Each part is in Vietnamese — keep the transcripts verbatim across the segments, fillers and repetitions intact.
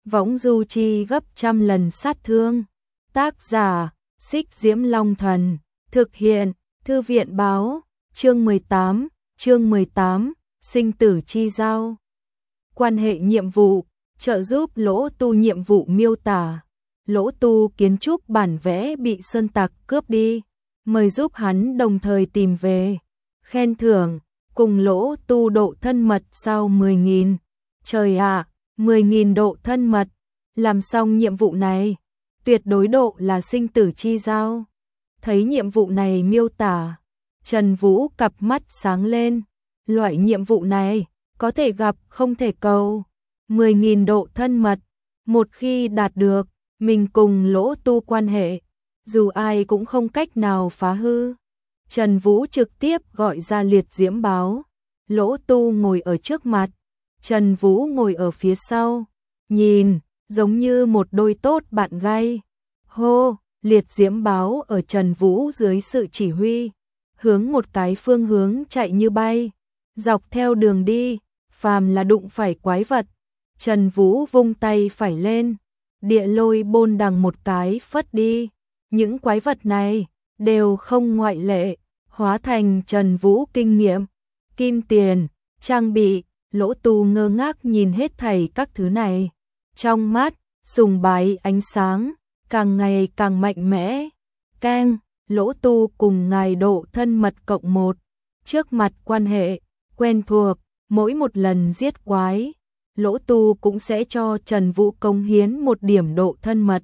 võng du chi gấp trăm lần sát thương. Tác giả, Xích Diễm Long Thần, thực hiện, Thư viện Báo, chương mười tám, chương mười tám, sinh tử chi giao. Quan hệ nhiệm vụ, trợ giúp Lỗ Tu nhiệm vụ miêu tả. Lỗ Tu kiến trúc bản vẽ bị sơn tặc cướp đi, mời giúp hắn đồng thời tìm về. Khen thưởng, cùng Lỗ Tu độ thân mật sau mười nghìn. Trời ạ, à, mười nghìn độ thân mật, làm xong nhiệm vụ này, tuyệt đối độ là sinh tử chi giao. Thấy nhiệm vụ này miêu tả, Trần Vũ cặp mắt sáng lên, loại nhiệm vụ này, có thể gặp không thể cầu. mười nghìn độ thân mật, một khi đạt được, mình cùng Lỗ Tu quan hệ, dù ai cũng không cách nào phá hư. Trần Vũ trực tiếp gọi ra liệt diễm báo, Lỗ Tu ngồi ở trước mặt, Trần Vũ ngồi ở phía sau, nhìn, giống như một đôi tốt bạn gay. Hô, liệt diễm báo ở Trần Vũ dưới sự chỉ huy, hướng một cái phương hướng chạy như bay, dọc theo đường đi, phàm là đụng phải quái vật, Trần Vũ vung tay phải lên, địa lôi bôn đằng một cái phất đi, những quái vật này đều không ngoại lệ, hóa thành Trần Vũ kinh nghiệm, kim tiền, trang bị. Lỗ Tu ngơ ngác nhìn hết thảy các thứ này, trong mắt sùng bái ánh sáng càng ngày càng mạnh mẽ. Keng, Lỗ Tu cùng ngài độ thân mật cộng một, trước mặt quan hệ quen thuộc, mỗi một lần giết quái, Lỗ Tu cũng sẽ cho Trần Vũ cống hiến một điểm độ thân mật.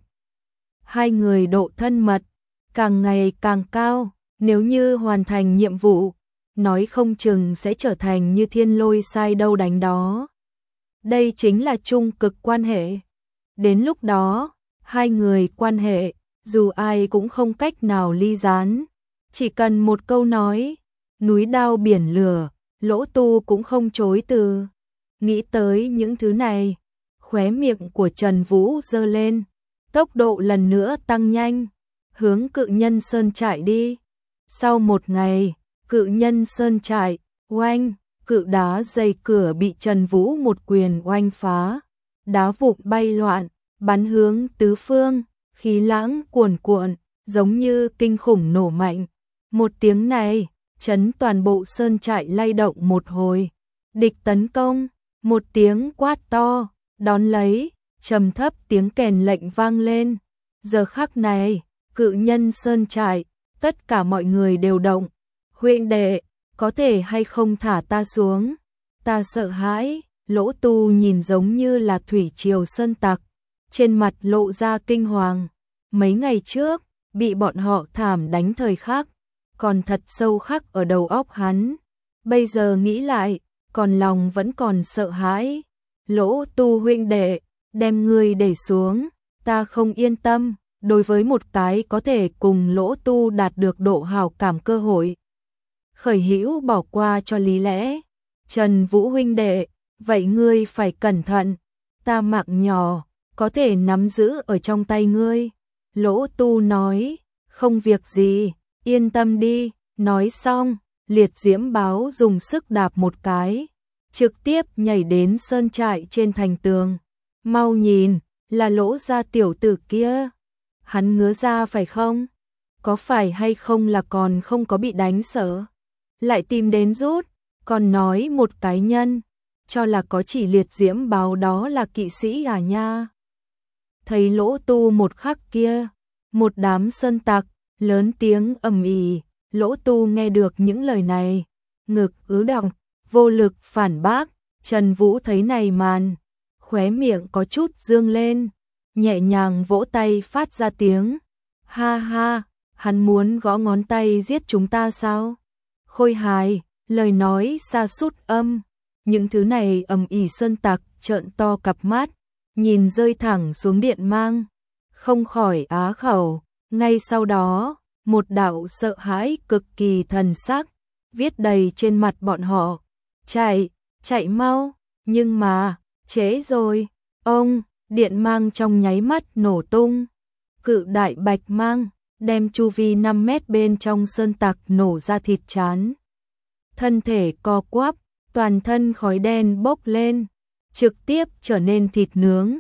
Hai người độ thân mật càng ngày càng cao, nếu như hoàn thành nhiệm vụ, nói không chừng sẽ trở thành như thiên lôi sai đâu đánh đó. Đây chính là trung cực quan hệ. Đến lúc đó, hai người quan hệ, dù ai cũng không cách nào ly gián. Chỉ cần một câu nói, núi đao biển lửa, Lỗ Tu cũng không chối từ. Nghĩ tới những thứ này, khóe miệng của Trần Vũ giơ lên, tốc độ lần nữa tăng nhanh, hướng Cự Nhân Sơn chạy đi. Sau một ngày, Cự Nhân Sơn trại, oanh, cự đá dày cửa bị Trần Vũ một quyền oanh phá, đá vụn bay loạn, bắn hướng tứ phương, khí lãng cuồn cuộn, giống như kinh khủng nổ mạnh. Một tiếng này, chấn toàn bộ sơn trại lay động một hồi. Địch tấn công, một tiếng quát to, đón lấy, trầm thấp tiếng kèn lệnh vang lên. Giờ khắc này, Cự Nhân Sơn trại, tất cả mọi người đều động. Huynh đệ, có thể hay không thả ta xuống? Ta sợ hãi. Lỗ Tu nhìn giống như là thủy triều sơn tặc, trên mặt lộ ra kinh hoàng. Mấy ngày trước, bị bọn họ thảm đánh thời khắc, còn thật sâu khắc ở đầu óc hắn. Bây giờ nghĩ lại, còn lòng vẫn còn sợ hãi. Lỗ Tu huynh đệ, đem ngươi để xuống, ta không yên tâm. Đối với một cái có thể cùng Lỗ Tu đạt được độ hảo cảm cơ hội, Khởi Hữu bỏ qua cho lý lẽ. Trần Vũ huynh đệ, vậy ngươi phải cẩn thận, ta mạng nhỏ, có thể nắm giữ ở trong tay ngươi. Lỗ Tu nói, không việc gì, yên tâm đi. Nói xong, liệt diễm báo dùng sức đạp một cái, trực tiếp nhảy đến sơn trại trên thành tường. Mau nhìn, là Lỗ gia tiểu tử kia. Hắn ngứa ra phải không? Có phải hay không là còn không có bị đánh sợ? Lại tìm đến rút, còn nói một cái nhân, cho là có chỉ liệt diễm báo đó là kỵ sĩ à nha. Thấy Lỗ Tu một khắc kia, một đám sơn tặc, lớn tiếng ầm ĩ. Lỗ Tu nghe được những lời này, ngực ứ đọng, vô lực phản bác. Trần Vũ thấy này màn, khóe miệng có chút dương lên, nhẹ nhàng vỗ tay phát ra tiếng. Ha ha, hắn muốn gõ ngón tay giết chúng ta sao? Khôi hài, lời nói sa sút âm. Những thứ này ầm ĩ sơn tặc trợn to cặp mắt, nhìn rơi thẳng xuống điện mang, không khỏi á khẩu. Ngay sau đó, một đạo sợ hãi cực kỳ thần sắc viết đầy trên mặt bọn họ. Chạy, chạy mau, nhưng mà, trễ rồi. Ông, điện mang trong nháy mắt nổ tung. Cự đại bạch mang, đem chu vi năm mét bên trong sơn tặc nổ ra thịt chán. Thân thể co quắp, toàn thân khói đen bốc lên, trực tiếp trở nên thịt nướng.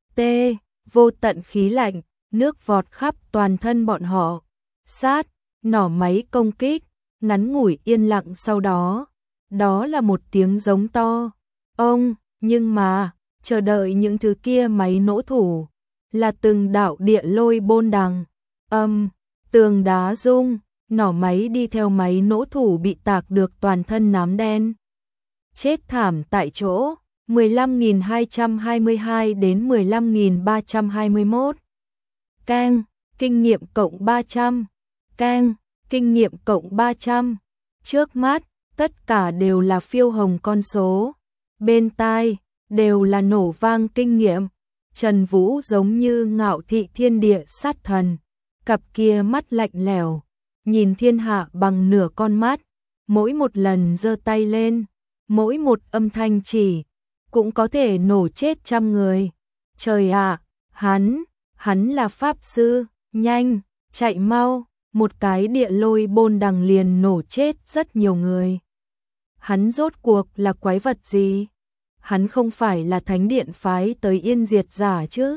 T. Vô tận khí lạnh, nước vọt khắp toàn thân bọn họ. Sát, nỏ máy công kích, ngắn ngủi yên lặng sau đó. Đó là một tiếng giống to. Ông, nhưng mà, chờ đợi những thứ kia máy nổ thủ. Là từng đạo địa lôi bôn đằng. Âm, tường đá rung, nỏ máy đi theo máy nổ thủ bị tạc được toàn thân nám đen. Chết thảm tại chỗ. mười lăm nghìn hai trăm hai mươi hai đến mười lăm nghìn ba trăm hai mươi mốt. Cang, kinh nghiệm cộng ba trăm. Cang, kinh nghiệm cộng ba trăm. Trước mắt, tất cả đều là phiêu hồng con số. Bên tai, đều là nổ vang kinh nghiệm. Trần Vũ giống như ngạo thị thiên địa sát thần. Cặp kia mắt lạnh lẽo, nhìn thiên hạ bằng nửa con mắt. Mỗi một lần giơ tay lên, mỗi một âm thanh chỉ cũng có thể nổ chết trăm người. Trời ạ, hắn, hắn là pháp sư, nhanh, chạy mau, một cái địa lôi bôn đằng liền nổ chết rất nhiều người. Hắn rốt cuộc là quái vật gì? Hắn không phải là thánh điện phái tới yên diệt giả chứ?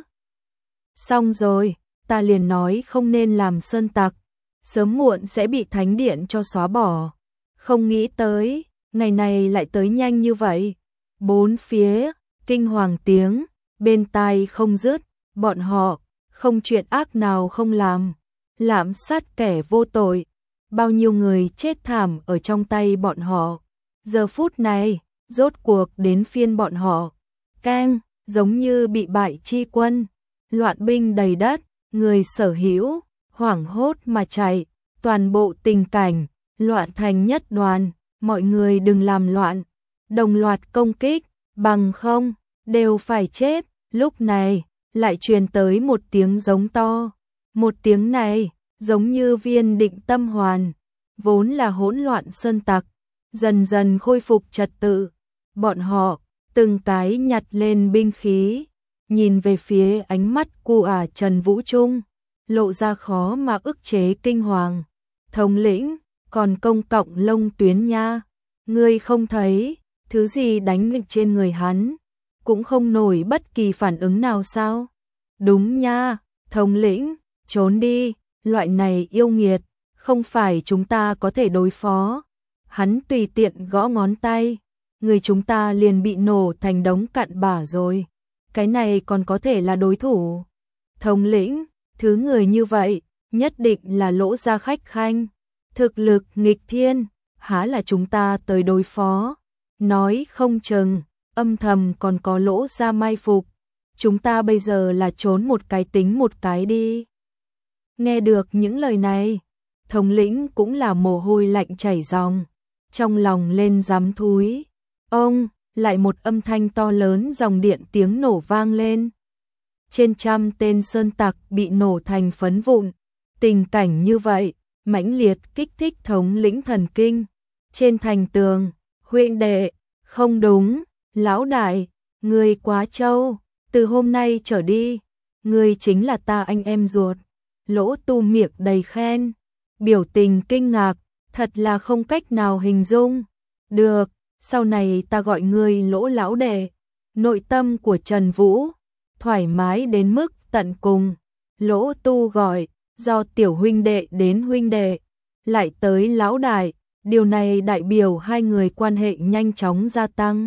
Xong rồi, ta liền nói không nên làm sơn tặc, sớm muộn sẽ bị thánh điện cho xóa bỏ. Không nghĩ tới, ngày này lại tới nhanh như vậy. Bốn phía, kinh hoàng tiếng, bên tai không dứt, bọn họ, không chuyện ác nào không làm, lạm sát kẻ vô tội, bao nhiêu người chết thảm ở trong tay bọn họ. Giờ phút này, rốt cuộc đến phiên bọn họ, Cang, giống như bị bại chi quân, loạn binh đầy đất, người sở hữu, hoảng hốt mà chạy, toàn bộ tình cảnh, loạn thành nhất đoàn, mọi người đừng làm loạn. Đồng loạt công kích, bằng không, đều phải chết. Lúc này, lại truyền tới một tiếng giống to. Một tiếng này, giống như viên định tâm hoàn. Vốn là hỗn loạn sơn tặc, dần dần khôi phục trật tự. Bọn họ, từng cái nhặt lên binh khí, nhìn về phía ánh mắt của ả Trần Vũ Trung, lộ ra khó mà ức chế kinh hoàng. Thống lĩnh, còn công cộng lông tuyến nha. Ngươi không thấy thứ gì đánh nghịch trên người hắn, cũng không nổi bất kỳ phản ứng nào sao? Đúng nha, thống lĩnh, trốn đi, loại này yêu nghiệt, không phải chúng ta có thể đối phó. Hắn tùy tiện gõ ngón tay, người chúng ta liền bị nổ thành đống cặn bã rồi. Cái này còn có thể là đối thủ. Thống lĩnh, thứ người như vậy, nhất định là Lỗ gia khách khanh. Thực lực nghịch thiên, há là chúng ta tới đối phó. Nói không chừng, âm thầm còn có Lỗ gia mai phục. Chúng ta bây giờ là trốn một cái tính một cái đi. Nghe được những lời này, thống lĩnh cũng là mồ hôi lạnh chảy ròng, trong lòng lên dám thúi. Ông, lại một âm thanh to lớn dòng điện tiếng nổ vang lên. Trên trăm tên sơn tặc bị nổ thành phấn vụn. Tình cảnh như vậy, mãnh liệt kích thích thống lĩnh thần kinh. Trên thành tường, huynh đệ, không đúng, lão đại, ngươi quá trâu, từ hôm nay trở đi, ngươi chính là ta anh em ruột. Lỗ Tu miệng đầy khen, biểu tình kinh ngạc, thật là không cách nào hình dung. Được, sau này ta gọi ngươi Lỗ lão đệ. Nội tâm của Trần Vũ thoải mái đến mức tận cùng. Lỗ Tu gọi, do tiểu huynh đệ đến huynh đệ, lại tới lão đại, điều này đại biểu hai người quan hệ nhanh chóng gia tăng.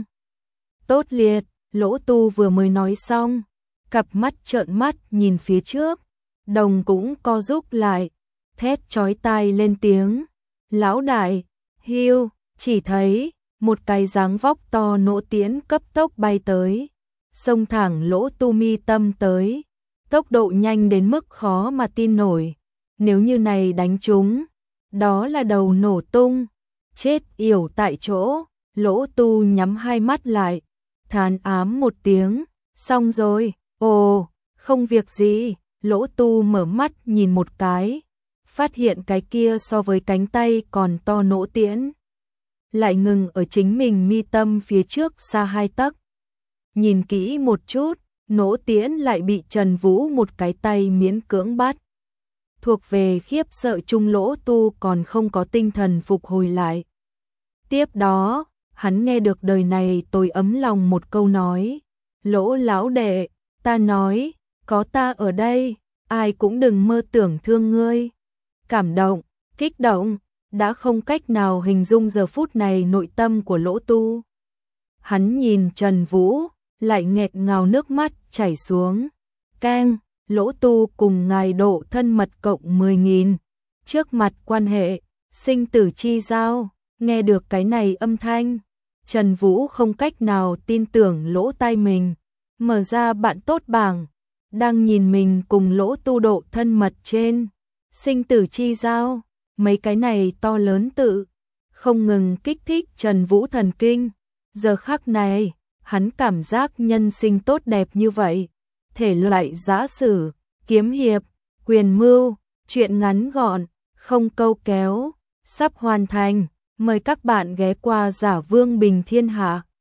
Tốt liệt, Lỗ Tu vừa mới nói xong, cặp mắt trợn mắt nhìn phía trước, đồng cũng co rúm lại, thét chói tai lên tiếng. Lão đại, hiu, chỉ thấy một cái dáng vóc to nỗ tiễn cấp tốc bay tới, xông thẳng Lỗ Tu mi tâm tới, tốc độ nhanh đến mức khó mà tin nổi. Nếu như này đánh trúng, đó là đầu nổ tung, chết yểu tại chỗ. Lỗ Tu nhắm hai mắt lại, thán ám một tiếng, xong rồi. Ồ, không việc gì. Lỗ Tu mở mắt nhìn một cái, phát hiện cái kia so với cánh tay còn to nỗ tiễn, lại ngừng ở chính mình mi tâm phía trước xa hai tấc. Nhìn kỹ một chút, nỗ tiễn lại bị Trần Vũ một cái tay miễn cưỡng bắt. Thuộc về khiếp sợ chung, Lỗ Tu còn không có tinh thần phục hồi lại. Tiếp đó, hắn nghe được đời này tôi ấm lòng một câu nói. Lỗ lão đệ, Ta nói, có ta ở đây, ai cũng đừng mơ tưởng thương ngươi. Cảm động, kích động, đã không cách nào hình dung giờ phút này nội tâm của Lỗ Tu. Hắn nhìn Trần Vũ, lại nghẹt ngào nước mắt chảy xuống. Keng, Lỗ Tu cùng ngài độ thân mật cộng mười nghìn. Trước mặt quan hệ, sinh tử chi giao, nghe được cái này âm thanh. Trần Vũ không cách nào tin tưởng lỗ tai mình, mở ra bạn tốt bảng, đang nhìn mình cùng Lỗ Tu độ thân mật trên. Sinh tử chi giao, mấy cái này to lớn tự, không ngừng kích thích Trần Vũ thần kinh. Giờ khắc này, hắn cảm giác nhân sinh tốt đẹp như vậy. Thể loại giã sử, kiếm hiệp, quyền mưu, truyện ngắn gọn, không câu kéo, sắp hoàn thành. Mời các bạn ghé qua Giả Vương Bình Thiên Hạ.